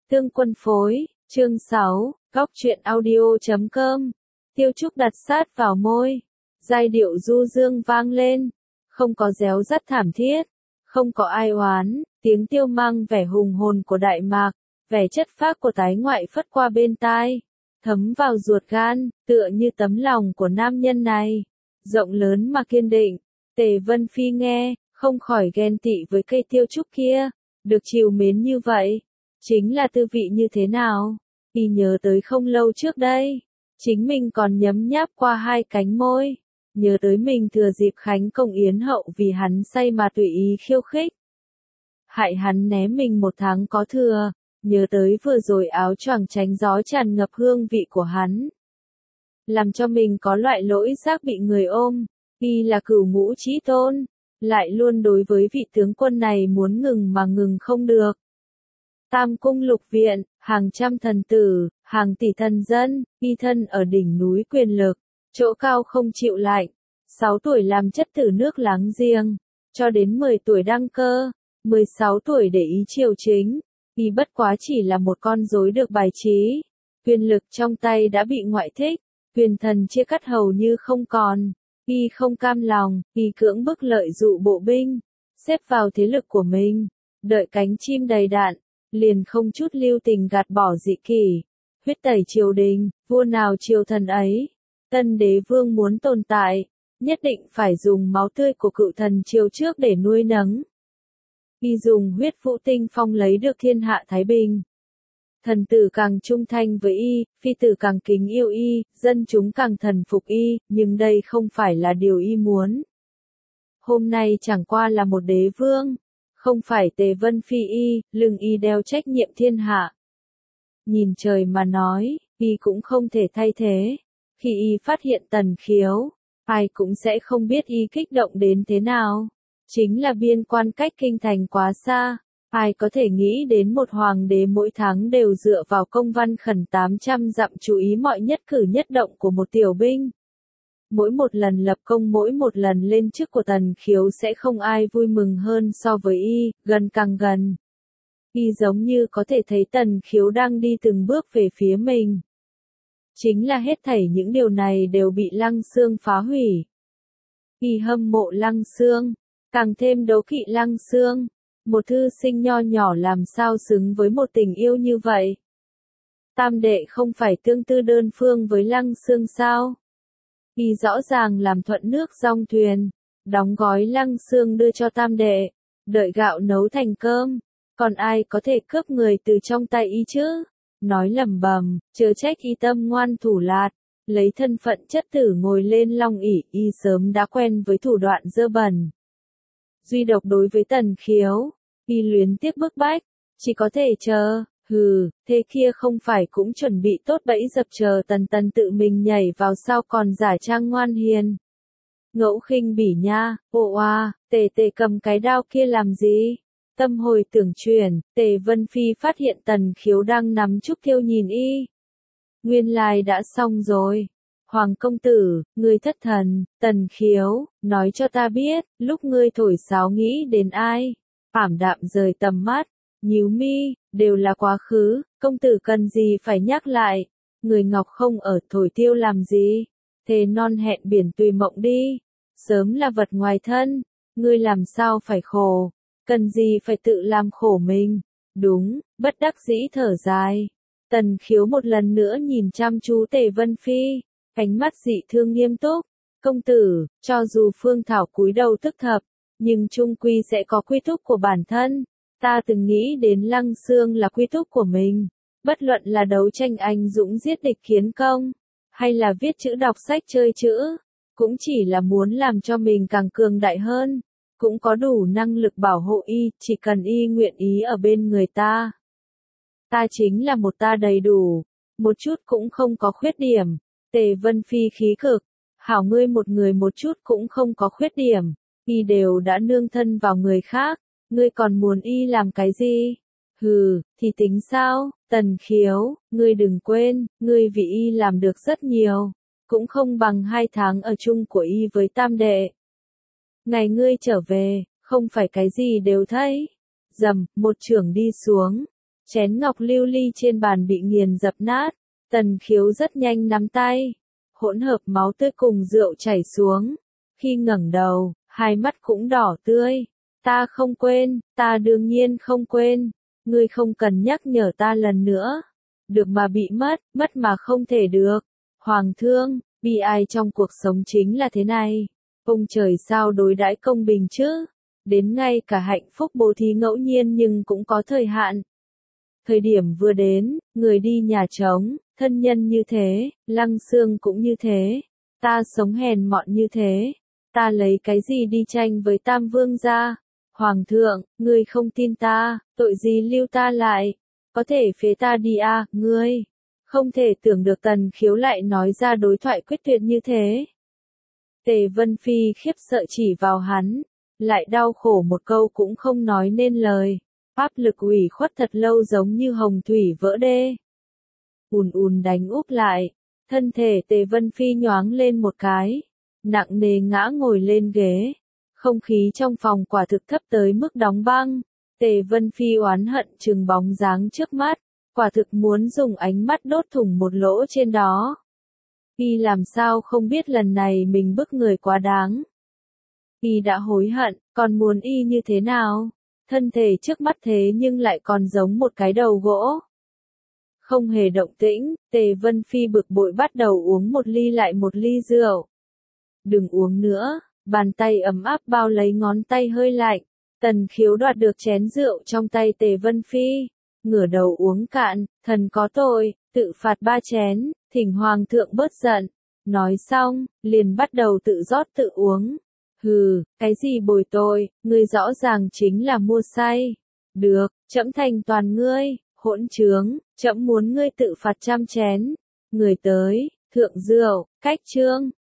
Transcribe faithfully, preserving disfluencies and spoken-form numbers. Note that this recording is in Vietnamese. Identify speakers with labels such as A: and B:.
A: Tương Quân phối, chương sáu, góc truyện audio chấm com. Tiêu Trúc đặt sát vào môi, giai điệu du dương vang lên, không có réo rắt thảm thiết, không có ai oán, tiếng tiêu mang vẻ hùng hồn của Đại Mạc, vẻ chất phác của tái ngoại phất qua bên tai, thấm vào ruột gan, tựa như tấm lòng của nam nhân này, rộng lớn mà kiên định. Tề Vân Phi nghe, không khỏi ghen tị với cây tiêu trúc kia, được trìu mến như vậy, chính là tư vị như thế nào. Y nhớ tới không lâu trước đây, chính mình còn nhấm nháp qua hai cánh môi, nhớ tới mình thừa dịp khánh công yến hậu vì hắn say mà tùy ý khiêu khích, hại hắn né mình một tháng có thừa, nhớ tới vừa rồi áo choàng tránh gió tràn ngập hương vị của hắn, làm cho mình có loại lỗi giác bị người ôm. Y là cửu ngũ chí tôn, lại luôn đối với vị tướng quân này muốn ngừng mà ngừng không được. Tam cung lục viện, hàng trăm thần tử, hàng tỷ thần dân, y thân ở đỉnh núi quyền lực, chỗ cao không chịu lạnh, sáu tuổi làm chất tử nước láng giềng, cho đến mười tuổi đăng cơ, mười sáu tuổi để ý triều chính, y bất quá chỉ là một con rối được bài trí, quyền lực trong tay đã bị ngoại thích, quyền thần chia cắt hầu như không còn. Y không cam lòng, y cưỡng bức lợi dụ bộ binh, xếp vào thế lực của mình, đợi cánh chim đầy đạn, liền không chút lưu tình gạt bỏ dị kỷ, huyết tẩy triều đình, vua nào triều thần ấy. Tân đế vương muốn tồn tại, nhất định phải dùng máu tươi của cựu thần triều trước để nuôi nấng. Y dùng huyết vũ tinh phong lấy được thiên hạ thái bình. Thần tử càng trung thành với y, phi tử càng kính yêu y, dân chúng càng thần phục y, nhưng đây không phải là điều y muốn. Hôm nay chẳng qua là một đế vương, không phải Tề Vân Phi y, lưng y đeo trách nhiệm thiên hạ. Nhìn trời mà nói, y cũng không thể thay thế. Khi y phát hiện Tần Khiếu, ai cũng sẽ không biết y kích động đến thế nào. Chính là biên quan cách kinh thành quá xa. Ai có thể nghĩ đến một hoàng đế mỗi tháng đều dựa vào công văn khẩn tám trăm dặm chú ý mọi nhất cử nhất động của một tiểu binh. Mỗi một lần lập công mỗi một lần lên chức của Tần Khiếu sẽ không ai vui mừng hơn so với y, gần càng gần. Y giống như có thể thấy Tần Khiếu đang đi từng bước về phía mình. Chính là hết thảy những điều này đều bị Lăng Xương phá hủy. Y hâm mộ Lăng Xương, càng thêm đấu kỵ Lăng Xương. Một thư sinh nho nhỏ làm sao xứng với một tình yêu như vậy? Tam đệ không phải tương tư đơn phương với Lăng Xương sao? Y rõ ràng làm thuận nước dong thuyền, đóng gói Lăng Xương đưa cho tam đệ, đợi gạo nấu thành cơm, còn ai có thể cướp người từ trong tay y chứ? Nói lẩm bẩm, chớ trách y tâm ngoan thủ lạt, lấy thân phận chất tử ngồi lên long ỷ, y sớm đã quen với thủ đoạn dơ bẩn. Duy độc đối với Tần Khiếu, y luyến tiếc bức bách, chỉ có thể chờ, hừ, thế kia không phải cũng chuẩn bị tốt bẫy dập chờ Tần Tần tự mình nhảy vào sao còn giả trang ngoan hiền. Ngẫu khinh bỉ nha, ồ à, tề tề cầm cái đao kia làm gì? Tâm hồi tưởng chuyển, Tề Vân Phi phát hiện Tần Khiếu đang nắm trúc thiêu nhìn y. Nguyên lai đã xong rồi. Hoàng công tử, ngươi thất thần, Tần Khiếu, nói cho ta biết, lúc ngươi thổi sáo nghĩ đến ai? Ảm đạm rời tầm mắt, nhíu mi, đều là quá khứ, công tử cần gì phải nhắc lại, người ngọc không ở thổi tiêu làm gì, thề non hẹn biển tùy mộng đi, sớm là vật ngoài thân, ngươi làm sao phải khổ, cần gì phải tự làm khổ mình, đúng, bất đắc dĩ thở dài. Tần Khiếu một lần nữa nhìn chăm chú Tề Vân Phi, ánh mắt dị thương nghiêm túc, công tử, cho dù Phương Thảo cúi đầu tức thập, nhưng chung quy sẽ có quy túc của bản thân. Ta từng nghĩ đến Lăng Xương là quy túc của mình. Bất luận là đấu tranh anh dũng giết địch kiến công, hay là viết chữ đọc sách chơi chữ, cũng chỉ là muốn làm cho mình càng cường đại hơn, cũng có đủ năng lực bảo hộ y, chỉ cần y nguyện ý ở bên người ta. Ta chính là một ta đầy đủ, một chút cũng không có khuyết điểm. Tề Vân Phi khí cực, hảo ngươi một người một chút cũng không có khuyết điểm. Y đều đã nương thân vào người khác, ngươi còn muốn y làm cái gì? Hừ, thì tính sao? Tần Khiếu, ngươi đừng quên, ngươi vì y làm được rất nhiều, cũng không bằng hai tháng ở chung của y với tam đệ. Ngày ngươi trở về, không phải cái gì đều thấy. Dầm, một chưởng đi xuống, Chén ngọc lưu ly trên bàn bị nghiền dập nát, Tần Khiếu rất nhanh nắm tay, hỗn hợp máu tươi cùng rượu chảy xuống. Khi ngẩng đầu, hai mắt cũng đỏ tươi. Ta không quên, ta đương nhiên không quên. Ngươi không cần nhắc nhở ta lần nữa. Được mà bị mất, mất mà không thể được. Hoàng thương, bi ai trong cuộc sống chính là thế này. Ông trời sao đối đãi công bình chứ? Đến ngay cả hạnh phúc bố thí ngẫu nhiên nhưng cũng có thời hạn. Thời điểm vừa đến, người đi nhà trống, thân nhân như thế, Lăng Xương cũng như thế. Ta sống hèn mọn như thế. Ta lấy cái gì đi tranh với Tam Vương gia? Hoàng thượng, ngươi không tin ta, tội gì lưu ta lại? Có thể phế ta đi à, ngươi? Không thể tưởng được Tần Khiếu lại nói ra đối thoại quyết tuyệt như thế. Tề Vân Phi khiếp sợ chỉ vào hắn, lại đau khổ một câu cũng không nói nên lời. Áp lực ủy khuất thật lâu giống như hồng thủy vỡ đê. Ùn ùn đánh úp lại, thân thể Tề Vân Phi nhoáng lên một cái, nặng nề ngã ngồi lên ghế. Không khí trong phòng quả thực thấp tới mức đóng băng. Tề Vân Phi oán hận trừng bóng dáng trước mắt, quả thực muốn dùng ánh mắt đốt thủng một lỗ trên đó. Y làm sao không biết lần này mình bức người quá đáng. Y đã hối hận, còn muốn y như thế nào? Thân thể trước mắt thế nhưng lại còn giống một cái đầu gỗ. Không hề động tĩnh, Tề Vân Phi bực bội bắt đầu uống một ly lại một ly rượu. Đừng uống nữa, bàn tay ấm áp bao lấy ngón tay hơi lạnh. Tần Khiếu đoạt được chén rượu trong tay Tề Vân Phi, ngửa đầu uống cạn, thần có tội, tự phạt ba chén, thỉnh hoàng thượng bớt giận. Nói xong, liền bắt đầu tự rót tự uống. Hừ, cái gì bồi tội, ngươi rõ ràng chính là mua say. Được, trẫm thành toàn ngươi, hỗn trướng, trẫm muốn ngươi tự phạt trăm chén. Người tới, thượng rượu, cách chương.